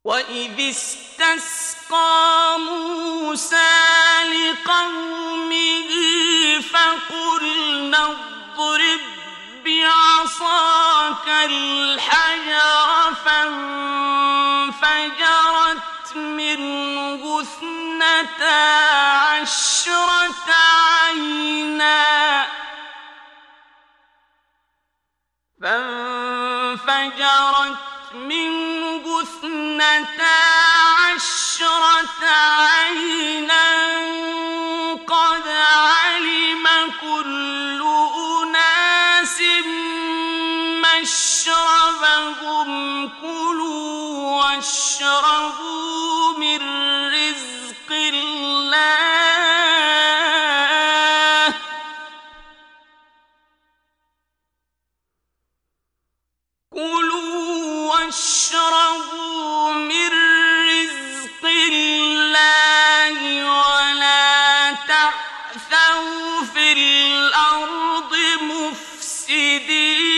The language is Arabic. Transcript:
وَإِذِ اسْتَسْقَىٰ مُوسَىٰ لِقَوْمِهِ فَقُلْنَا اضْرِب بِّعَصَاكَ الْحَجَرَ فَانفَجَرَتْ مِنْهُ اثْنَتَا عَشْرَةَ عَيْنًا قَدْ عَلِمَ كُلُّ أُنَاسٍ مَّشْرَبَهُمْ ۖ كُلُوا وَاشْرَبُوا مِن رِّزْقِ اللَّهِ وَلَا تَعْثَوْا فِي الْأَرْضِ مُفْسِدِينَ